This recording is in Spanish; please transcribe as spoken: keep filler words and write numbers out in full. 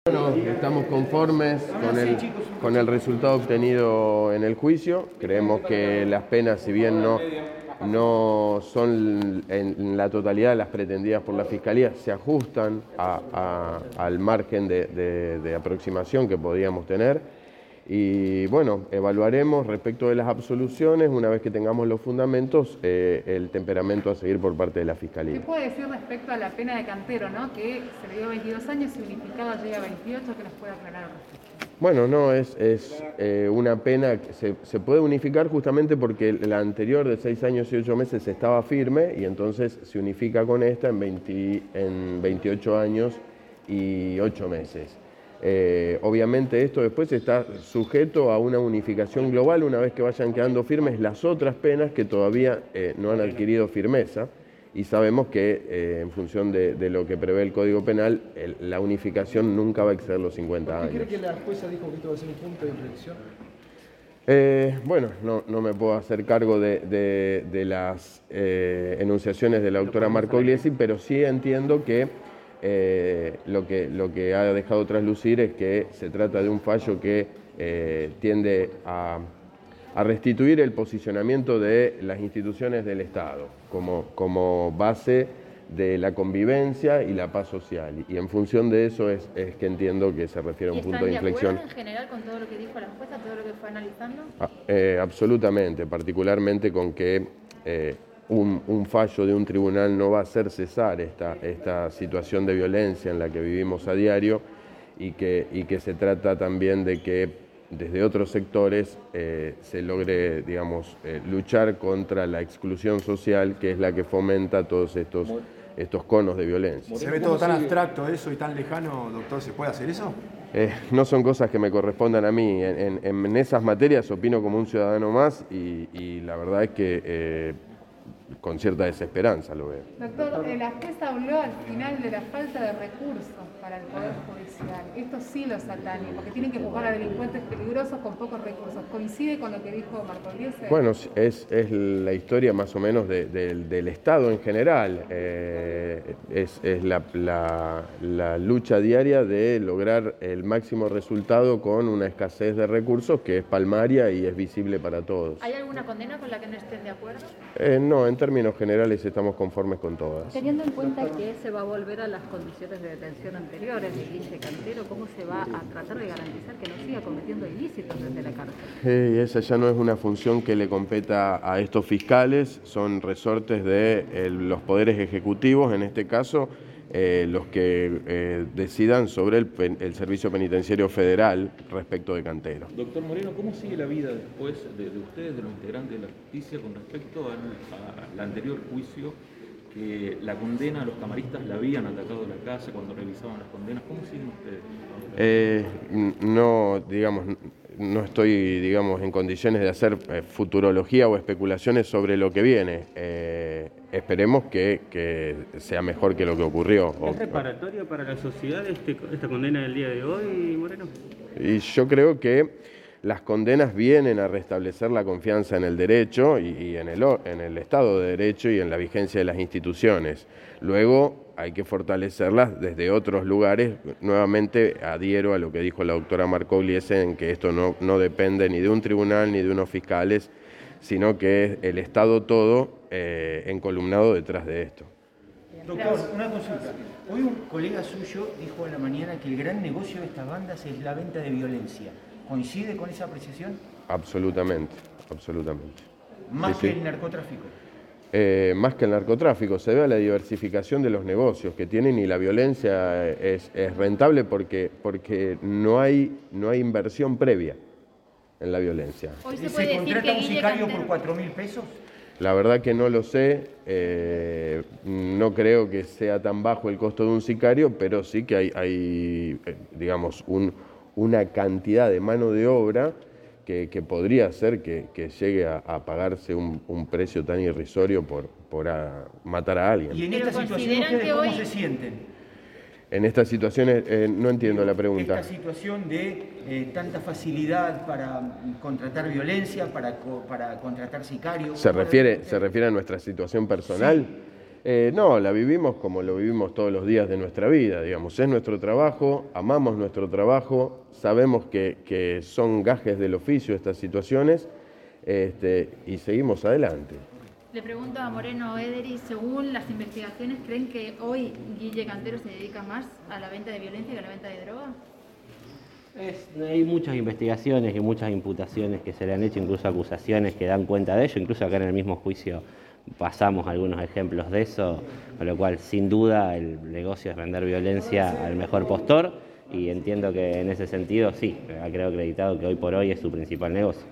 Bueno, estamos conformes con el, con el resultado obtenido en el juicio. Creemos que las penas, si bien no, no son en la totalidad las pretendidas por la Fiscalía, se ajustan a, a, al margen de, de, de aproximación que podíamos tener. Y bueno, evaluaremos respecto de las absoluciones, una vez que tengamos los fundamentos, eh, el temperamento a seguir por parte de la Fiscalía. ¿Qué puede decir respecto a la pena de Cantero, ¿no? Que se le dio veintidós años y unificada llega a veintiocho, que nos puede aclarar al respecto? Bueno, no, es, es eh, una pena que se, se puede unificar justamente porque la anterior de seis años y ocho meses estaba firme y entonces se unifica con esta en, veinte, en veintiocho años y ocho meses. Eh, obviamente esto después está sujeto a una unificación global una vez que vayan quedando firmes las otras penas que todavía eh, no han adquirido firmeza y sabemos que eh, en función de, de lo que prevé el Código Penal el, la unificación nunca va a exceder los cincuenta años. ¿Por qué cree que la jueza dijo que esto va a ser un punto de inflexión? Eh, bueno, no, no me puedo hacer cargo de, de, de las eh, enunciaciones de la doctora Marcogliesi, pero sí entiendo que Eh, lo que, lo que ha dejado traslucir es que se trata de un fallo que eh, tiende a, a restituir el posicionamiento de las instituciones del Estado como, como base de la convivencia y la paz social. Y en función de eso es, es que entiendo que se refiere a un punto de inflexión. ¿Están de acuerdo en general con todo lo que dijo la jueza, todo lo que fue analizando? Ah, eh, absolutamente, particularmente con que eh, Un, un fallo de un tribunal no va a hacer cesar esta, esta situación de violencia en la que vivimos a diario y que, y que se trata también de que desde otros sectores eh, se logre, digamos, eh, luchar contra la exclusión social, que es la que fomenta todos estos, estos conos de violencia. ¿Se ve todo tan abstracto eso y tan lejano, doctor? ¿Se puede hacer eso? Eh, no son cosas que me correspondan a mí. En, en, en esas materias opino como un ciudadano más y, y la verdad es que eh, con cierta desesperanza lo veo. Doctor, eh, la jueza habló al final de la falta de recursos para el Poder Judicial. Esto sí los atañe, porque tienen que juzgar a delincuentes peligrosos con pocos recursos. ¿Coincide con lo que dijo Marcogliesi? Bueno, es, es la historia más o menos de, de, del Estado en general. Eh, es es la, la, la lucha diaria de lograr el máximo resultado con una escasez de recursos que es palmaria y es visible para todos. ¿Hay alguna condena con la que no estén de acuerdo? Eh, no, en términos generales estamos conformes con todas. Teniendo en cuenta que se va a volver a las condiciones de detención anteriores de Guille Cantero, ¿cómo se va a tratar de garantizar que no siga cometiendo ilícitos desde la cárcel? Eh, esa ya no es una función que le competa a estos fiscales, son resortes de eh, los poderes ejecutivos, en este caso, eh, los que eh, decidan sobre el, el Servicio Penitenciario Federal respecto de Cantero. Doctor Moreno, ¿cómo sigue la vida después de, de ustedes, de los integrantes de la justicia, con respecto al, al anterior juicio, que la condena a los camaristas la habían atacado la casa cuando revisaban las condenas? ¿Cómo siguen ustedes? Eh, no, digamos, no estoy, digamos, en condiciones de hacer eh, futurología o especulaciones sobre lo que viene. Eh, esperemos que, que sea mejor que lo que ocurrió. ¿Es reparatoria para la sociedad este, esta condena del día de hoy, Moreno? Y yo creo que las condenas vienen a restablecer la confianza en el derecho y, y en, el, en el Estado de Derecho y en la vigencia de las instituciones. Luego hay que fortalecerlas desde otros lugares. Nuevamente adhiero a lo que dijo la doctora Marcogliesi, en que esto no, no depende ni de un tribunal ni de unos fiscales, sino que es el Estado todo eh, encolumnado detrás de esto. Doctor, una consulta. Hoy un colega suyo dijo en la mañana que el gran negocio de estas bandas es la venta de violencia. ¿Coincide con esa apreciación? Absolutamente, absolutamente. ¿Más sí, que sí. el narcotráfico? Eh, más que el narcotráfico, se ve a la diversificación de los negocios que tienen y la violencia es, es rentable porque, porque no, hay, no hay inversión previa en la violencia. Hoy se, ¿Se, puede ¿Se decir contrata que un Guille sicario Cantero... por cuatro mil pesos? La verdad que no lo sé, eh, no creo que sea tan bajo el costo de un sicario, pero sí que hay, hay eh, digamos, un, una cantidad de mano de obra que, que podría hacer que, que llegue a, a pagarse un, un precio tan irrisorio por, por a, matar a alguien. ¿Y en Pero esta situación consideran ustedes que cómo hoy- se sienten? En estas situaciones, eh, no entiendo la pregunta. Esta situación de eh, tanta facilidad para contratar violencia, para, co para contratar sicarios. ¿Se ¿cómo la refiere, ven ¿Se refiere a nuestra situación personal? Sí. Eh, no, la vivimos como lo vivimos todos los días de nuestra vida, digamos. Es nuestro trabajo, amamos nuestro trabajo, sabemos que, que son gajes del oficio estas situaciones, este, y seguimos adelante. Le pregunto a Moreno Ederi, según las investigaciones, ¿creen que hoy Guille Cantero se dedica más a la venta de violencia que a la venta de droga? Es, hay muchas investigaciones y muchas imputaciones que se le han hecho, incluso acusaciones que dan cuenta de ello, incluso acá en el mismo juicio pasamos algunos ejemplos de eso, con lo cual sin duda el negocio es vender violencia al mejor postor y entiendo que en ese sentido sí, creo acreditado que hoy por hoy es su principal negocio.